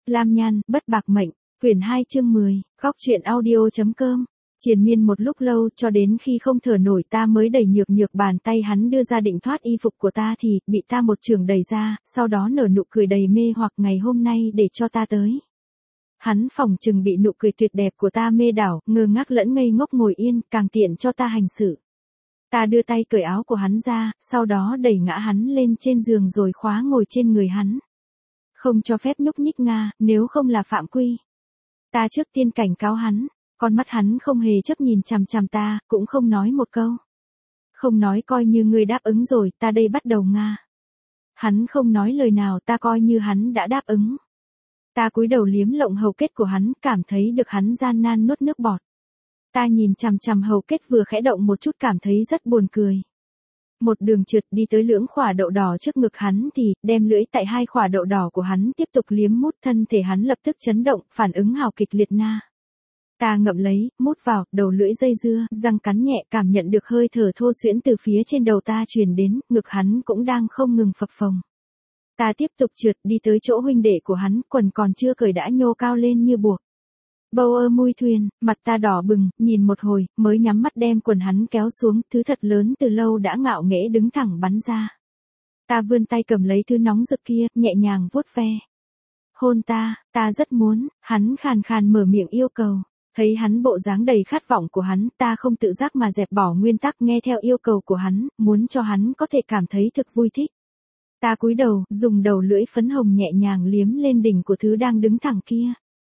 Lam Nhan, Bất Bạc Mệnh, quyển 2 chương 10, góc truyện audio.com. Triền miên một lúc lâu cho đến khi không thở nổi ta mới đẩy nhược nhược bàn tay hắn đưa ra định thoát y phục của ta thì bị ta một trường đẩy ra, sau đó nở nụ cười đầy mê hoặc ngày hôm nay để cho ta tới. Hắn phỏng chừng bị nụ cười tuyệt đẹp của ta mê đảo, ngơ ngác lẫn ngây ngốc ngồi yên, càng tiện cho ta hành sự. Ta đưa tay cởi áo của hắn ra, sau đó đẩy ngã hắn lên trên giường rồi khóa ngồi trên người hắn. Không cho phép nhúc nhích Nga, nếu không là phạm quy. Ta trước tiên cảnh cáo hắn, con mắt hắn không hề chấp nhìn chằm chằm ta, cũng không nói một câu. Không nói coi như ngươi đáp ứng rồi, ta đây bắt đầu Nga. Hắn không nói lời nào, ta coi như hắn đã đáp ứng. Ta cúi đầu liếm lộng hầu kết của hắn, cảm thấy được hắn gian nan nuốt nước bọt. Ta nhìn chằm chằm hầu kết vừa khẽ động một chút cảm thấy rất buồn cười. Một đường trượt đi tới lưỡng khỏa đậu đỏ trước ngực hắn thì, đem lưỡi tại hai khỏa đậu đỏ của hắn tiếp tục liếm mút thân thể hắn lập tức chấn động, phản ứng hào kịch liệt na. Ta ngậm lấy, mút vào, đầu lưỡi dây dưa, răng cắn nhẹ cảm nhận được hơi thở thô xuyễn từ phía trên đầu ta truyền đến, ngực hắn cũng đang không ngừng phập phồng. Ta tiếp tục trượt đi tới chỗ huynh đệ của hắn, quần còn chưa cởi đã nhô cao lên như buộc. Bầu ơ mui thuyền, mặt ta đỏ bừng, nhìn một hồi, mới nhắm mắt đem quần hắn kéo xuống, thứ thật lớn từ lâu đã ngạo nghễ đứng thẳng bắn ra. Ta vươn tay cầm lấy thứ nóng rực kia, nhẹ nhàng vuốt ve. Hôn ta rất muốn, hắn khàn khàn mở miệng yêu cầu. Thấy hắn bộ dáng đầy khát vọng của hắn, ta không tự giác mà dẹp bỏ nguyên tắc nghe theo yêu cầu của hắn, muốn cho hắn có thể cảm thấy thực vui thích. Ta cúi đầu, dùng đầu lưỡi phấn hồng nhẹ nhàng liếm lên đỉnh của thứ đang đứng thẳng kia.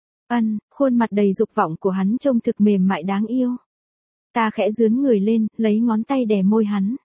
Khuôn mặt đầy dục vọng của hắn trông thực mềm mại đáng yêu. Ta khẽ dướn người lên, lấy ngón tay đè môi hắn.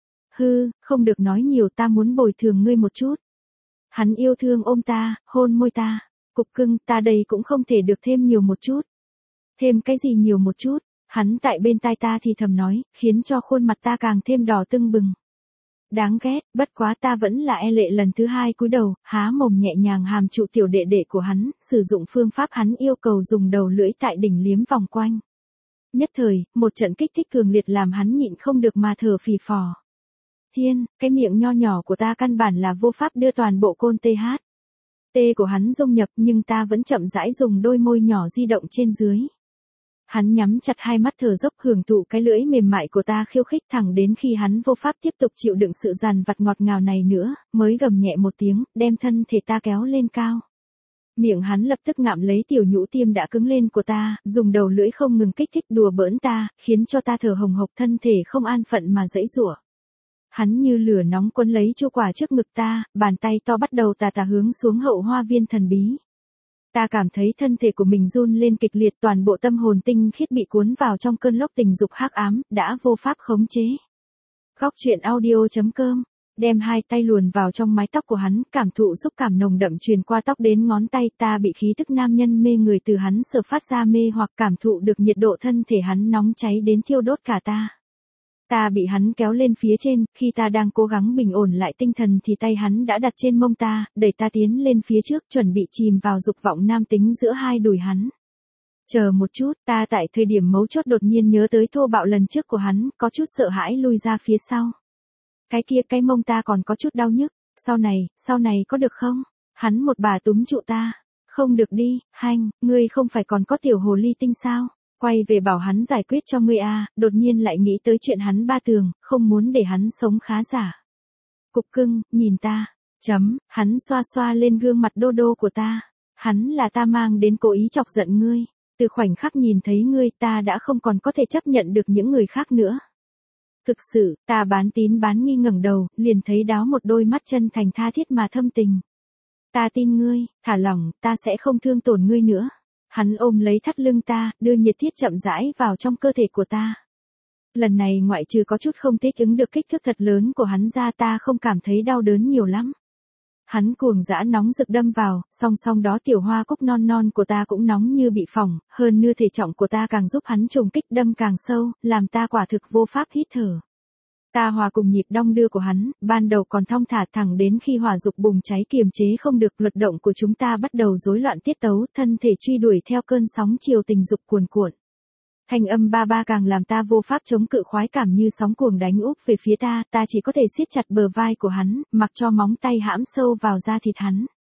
Không được nói nhiều, ta muốn bồi thường ngươi một chút. Hắn yêu thương ôm ta, hôn môi ta. Cục cưng, ta đây cũng không thể được thêm nhiều một chút. Thêm cái gì nhiều một chút? Hắn tại bên tai ta thì thầm nói, khiến cho khuôn mặt ta càng thêm đỏ tưng bừng. Đáng ghét, bất quá ta vẫn là e lệ lần thứ hai cúi đầu, há mồm nhẹ nhàng hàm trụ tiểu đệ đệ của hắn, sử dụng phương pháp hắn yêu cầu dùng đầu lưỡi tại đỉnh liếm vòng quanh. Nhất thời, một trận kích thích cường liệt làm hắn nhịn không được mà thở phì phò. Thiên, cái miệng nho nhỏ của ta căn bản là vô pháp đưa toàn bộ côn THT của hắn dung nhập nhưng ta vẫn chậm rãi dùng đôi môi nhỏ di động trên dưới. Hắn nhắm chặt hai mắt thở dốc hưởng thụ cái lưỡi mềm mại của ta khiêu khích thẳng đến khi hắn vô pháp tiếp tục chịu đựng sự dằn vặt ngọt ngào này nữa, mới gầm nhẹ một tiếng, đem thân thể ta kéo lên cao. Miệng hắn lập tức ngậm lấy tiểu nhũ tiêm đã cứng lên của ta, dùng đầu lưỡi không ngừng kích thích đùa bỡn ta, khiến cho ta thở hồng hộc thân thể không an phận mà giãy giụa. Hắn như lửa nóng quấn lấy chu quả trước ngực ta, bàn tay to bắt đầu tà hướng xuống hậu hoa viên thần bí. Ta cảm thấy thân thể của mình run lên kịch liệt, toàn bộ tâm hồn tinh khiết bị cuốn vào trong cơn lốc tình dục hắc ám, đã vô pháp khống chế. Góc truyện audio.com, đem hai tay luồn vào trong mái tóc của hắn, cảm thụ xúc cảm nồng đậm truyền qua tóc đến ngón tay, ta bị khí tức nam nhân mê người từ hắn sở phát ra mê hoặc cảm thụ được nhiệt độ thân thể hắn nóng cháy đến thiêu đốt cả ta. Ta bị hắn kéo lên phía trên, khi ta đang cố gắng bình ổn lại tinh thần thì tay hắn đã đặt trên mông ta, đẩy ta tiến lên phía trước chuẩn bị chìm vào dục vọng nam tính giữa hai đùi hắn. Chờ một chút, ta tại thời điểm mấu chốt đột nhiên nhớ tới thô bạo lần trước của hắn, có chút sợ hãi lui ra phía sau. Cái mông ta còn có chút đau nhức, sau này có được không? Hắn một bà túm trụ ta. Không được đi, ngươi không phải còn có tiểu hồ ly tinh sao? Quay về bảo hắn giải quyết cho ngươi đột nhiên lại nghĩ tới chuyện hắn ba tường, không muốn để hắn sống khá giả. Cục cưng, nhìn ta. Hắn xoa xoa lên gương mặt đô đô của ta. Hắn là ta mang đến cố ý chọc giận ngươi. Từ khoảnh khắc nhìn thấy ngươi ta đã không còn có thể chấp nhận được những người khác nữa. Thực sự, ta bán tín bán nghi ngẩng đầu, liền thấy đó một đôi mắt chân thành tha thiết mà thâm tình. Ta tin ngươi, thả lỏng, ta sẽ không thương tổn ngươi nữa. Hắn ôm lấy thắt lưng ta, đưa nhiệt thiết chậm rãi vào trong cơ thể của ta. Lần này ngoại trừ có chút không thích ứng được kích thước thật lớn của hắn ra ta không cảm thấy đau đớn nhiều lắm. Hắn cuồng dã nóng rực đâm vào, song song đó tiểu hoa cúc non non của ta cũng nóng như bị phỏng, hơn nữa thể trọng của ta càng giúp hắn trùng kích đâm càng sâu, làm ta quả thực vô pháp hít thở. Ta hòa cùng nhịp đong đưa của hắn, ban đầu còn thong thả thẳng đến khi hỏa dục bùng cháy kiềm chế không được, luật động của chúng ta bắt đầu rối loạn tiết tấu, thân thể truy đuổi theo cơn sóng chiều tình dục cuồn cuộn. Thanh âm ba ba càng làm ta vô pháp chống cự, khoái cảm như sóng cuồng đánh úp về phía ta chỉ có thể siết chặt bờ vai của hắn, mặc cho móng tay hãm sâu vào da thịt hắn.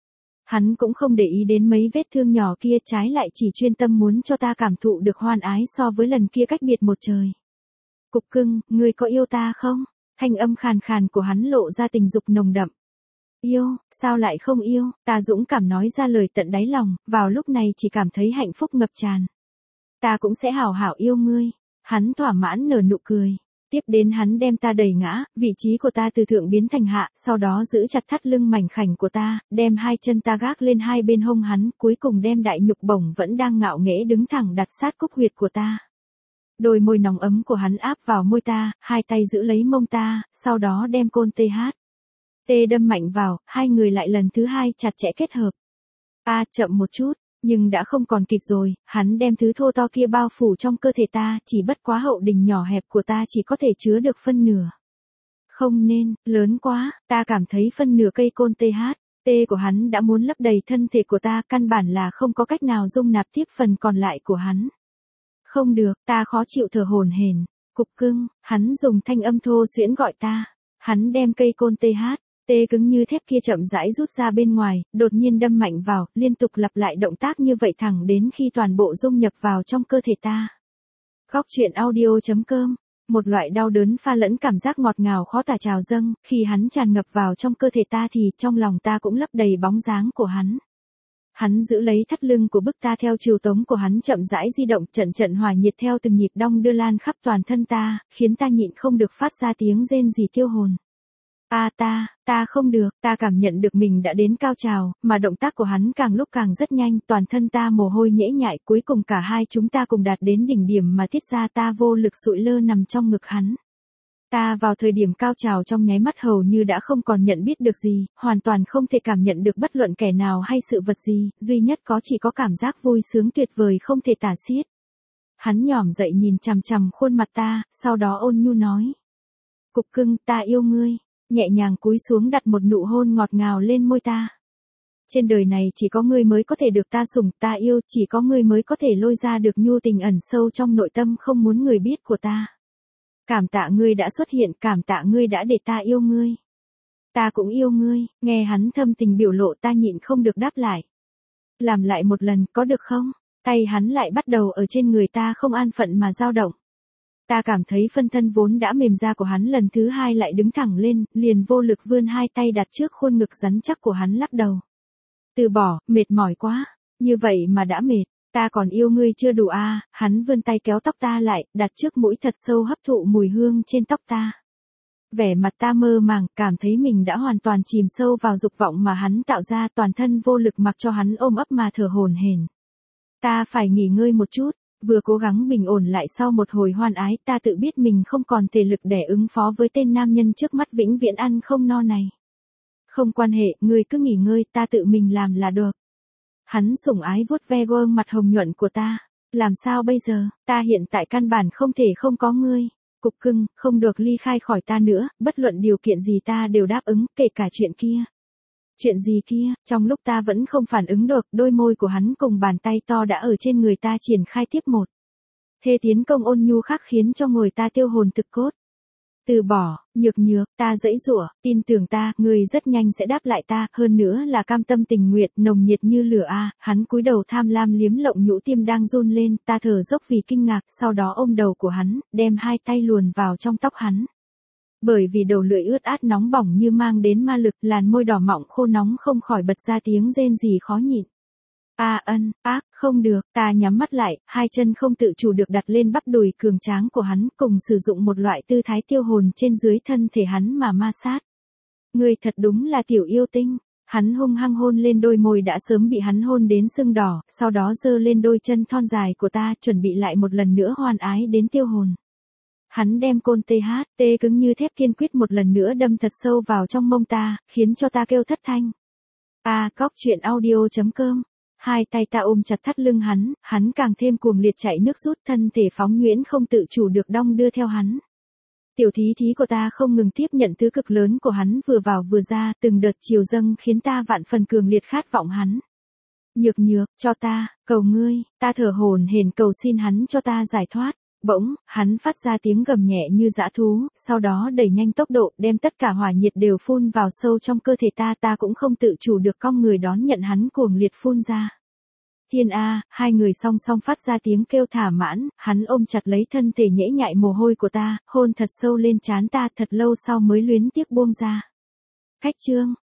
Hắn cũng không để ý đến mấy vết thương nhỏ kia, trái lại chỉ chuyên tâm muốn cho ta cảm thụ được hoan ái so với lần kia cách biệt một trời. Cục cưng, ngươi có yêu ta không? Thanh âm khàn khàn của hắn lộ ra tình dục nồng đậm. Yêu, sao lại không yêu? Ta dũng cảm nói ra lời tận đáy lòng, vào lúc này chỉ cảm thấy hạnh phúc ngập tràn. Ta cũng sẽ hảo hảo yêu ngươi. Hắn thỏa mãn nở nụ cười. Tiếp đến hắn đem ta đẩy ngã, vị trí của ta từ thượng biến thành hạ, sau đó giữ chặt thắt lưng mảnh khảnh của ta, đem hai chân ta gác lên hai bên hông hắn, cuối cùng đem đại nhục bổng vẫn đang ngạo nghễ đứng thẳng đặt sát cúc huyệt của ta. Đôi môi nóng ấm của hắn áp vào môi ta, hai tay giữ lấy mông ta, sau đó đem côn tê đâm mạnh vào, hai người lại lần thứ hai chặt chẽ kết hợp. Chậm một chút, nhưng đã không còn kịp rồi, hắn đem thứ thô to kia bao phủ trong cơ thể ta, chỉ bất quá hậu đình nhỏ hẹp của ta chỉ có thể chứa được phân nửa. Không nên, lớn quá, ta cảm thấy phân nửa cây côn của hắn đã muốn lấp đầy thân thể của ta, căn bản là không có cách nào dung nạp tiếp phần còn lại của hắn. Không được, ta khó chịu thở hổn hển. Cục cưng, hắn dùng thanh âm thô xuyễn gọi ta. Hắn đem cây côn cứng như thép kia chậm rãi rút ra bên ngoài, đột nhiên đâm mạnh vào, liên tục lặp lại động tác như vậy thẳng đến khi toàn bộ dung nhập vào trong cơ thể ta. Góc truyện audio.com. Một loại đau đớn pha lẫn cảm giác ngọt ngào khó tả trào dâng, khi hắn tràn ngập vào trong cơ thể ta thì trong lòng ta cũng lấp đầy bóng dáng của hắn. Hắn giữ lấy thắt lưng của bức ta theo chiều tống của hắn chậm rãi di động, trận trận hỏa nhiệt theo từng nhịp đong đưa lan khắp toàn thân ta, khiến ta nhịn không được phát ra tiếng rên rỉ tiêu hồn. Ta không được, ta cảm nhận được mình đã đến cao trào, mà động tác của hắn càng lúc càng rất nhanh, toàn thân ta mồ hôi nhễ nhại, cuối cùng cả hai chúng ta cùng đạt đến đỉnh điểm mà tiết ra, ta vô lực sụi lơ nằm trong ngực hắn. Ta vào thời điểm cao trào trong nháy mắt hầu như đã không còn nhận biết được gì, hoàn toàn không thể cảm nhận được bất luận kẻ nào hay sự vật gì, duy nhất chỉ có cảm giác vui sướng tuyệt vời không thể tả xiết. Hắn nhỏm dậy nhìn chằm chằm khuôn mặt ta, sau đó ôn nhu nói. Cục cưng, ta yêu ngươi. Nhẹ nhàng cúi xuống đặt một nụ hôn ngọt ngào lên môi ta. Trên đời này chỉ có ngươi mới có thể được ta sủng, ta yêu, chỉ có ngươi mới có thể lôi ra được nhu tình ẩn sâu trong nội tâm không muốn người biết của ta. Cảm tạ ngươi đã xuất hiện, cảm tạ ngươi đã để ta yêu ngươi. Ta cũng yêu ngươi, nghe hắn thâm tình biểu lộ ta nhịn không được đáp lại. Làm lại một lần, có được không? Tay hắn lại bắt đầu ở trên người ta không an phận mà dao động. Ta cảm thấy phân thân vốn đã mềm ra của hắn lần thứ hai lại đứng thẳng lên, liền vô lực vươn hai tay đặt trước khuôn ngực rắn chắc của hắn lắc đầu. Từ bỏ, mệt mỏi quá, như vậy mà đã mệt, ta còn yêu ngươi chưa đủ hắn vươn tay kéo tóc ta lại, đặt trước mũi thật sâu hấp thụ mùi hương trên tóc ta. Vẻ mặt ta mơ màng, cảm thấy mình đã hoàn toàn chìm sâu vào dục vọng mà hắn tạo ra, toàn thân vô lực mặc cho hắn ôm ấp mà thở hổn hển. Ta phải nghỉ ngơi một chút. Vừa cố gắng bình ổn lại sau một hồi hoan ái, ta tự biết mình không còn thể lực để ứng phó với tên nam nhân trước mắt vĩnh viễn ăn không no này. Không quan hệ, ngươi cứ nghỉ ngơi, ta tự mình làm là được. Hắn sủng ái vuốt ve gương mặt hồng nhuận của ta. Làm sao bây giờ, ta hiện tại căn bản không thể không có ngươi. Cục cưng, không được ly khai khỏi ta nữa, bất luận điều kiện gì ta đều đáp ứng, kể cả chuyện kia. Chuyện gì kia, trong lúc ta vẫn không phản ứng được, đôi môi của hắn cùng bàn tay to đã ở trên người ta triển khai tiếp một. Thê tiến công ôn nhu khác khiến cho người ta tiêu hồn thực cốt. Từ bỏ, nhược, ta giãy giụa, tin tưởng ta, ngươi rất nhanh sẽ đáp lại ta, hơn nữa là cam tâm tình nguyện, nồng nhiệt như lửa hắn cúi đầu tham lam liếm lộng nhũ tiêm đang run lên, ta thở dốc vì kinh ngạc, sau đó ôm đầu của hắn, đem hai tay luồn vào trong tóc hắn. Bởi vì đầu lưỡi ướt át nóng bỏng như mang đến ma lực, làn môi đỏ mọng khô nóng không khỏi bật ra tiếng rên rỉ khó nhịn. Không được, ta nhắm mắt lại, hai chân không tự chủ được đặt lên bắp đùi cường tráng của hắn, cùng sử dụng một loại tư thái tiêu hồn trên dưới thân thể hắn mà ma sát. Ngươi thật đúng là tiểu yêu tinh. Hắn hung hăng hôn lên đôi môi đã sớm bị hắn hôn đến sưng đỏ, sau đó giơ lên đôi chân thon dài của ta, chuẩn bị lại một lần nữa hoan ái đến tiêu hồn. Hắn đem côn cứng như thép kiên quyết một lần nữa đâm thật sâu vào trong mông ta, khiến cho ta kêu thất thanh. Góc truyện audio.com. Hai tay ta ôm chặt thắt lưng hắn càng thêm cuồng liệt chạy nước rút, thân thể phóng nhuyễn không tự chủ được đong đưa theo hắn. Tiểu thí thí của ta không ngừng tiếp nhận thứ cực lớn của hắn vừa vào vừa ra, từng đợt chiều dâng khiến ta vạn phần cường liệt khát vọng hắn. Nhược, cho ta, cầu ngươi, ta thở hổn hển cầu xin hắn cho ta giải thoát. Bỗng, hắn phát ra tiếng gầm nhẹ như dã thú, sau đó đẩy nhanh tốc độ, đem tất cả hỏa nhiệt đều phun vào sâu trong cơ thể ta cũng không tự chủ được cong người đón nhận hắn cuồng liệt phun ra. Thiên A, hai người song song phát ra tiếng kêu thỏa mãn, hắn ôm chặt lấy thân thể nhễ nhại mồ hôi của ta, hôn thật sâu lên trán ta thật lâu sau mới luyến tiếc buông ra. Khách trương.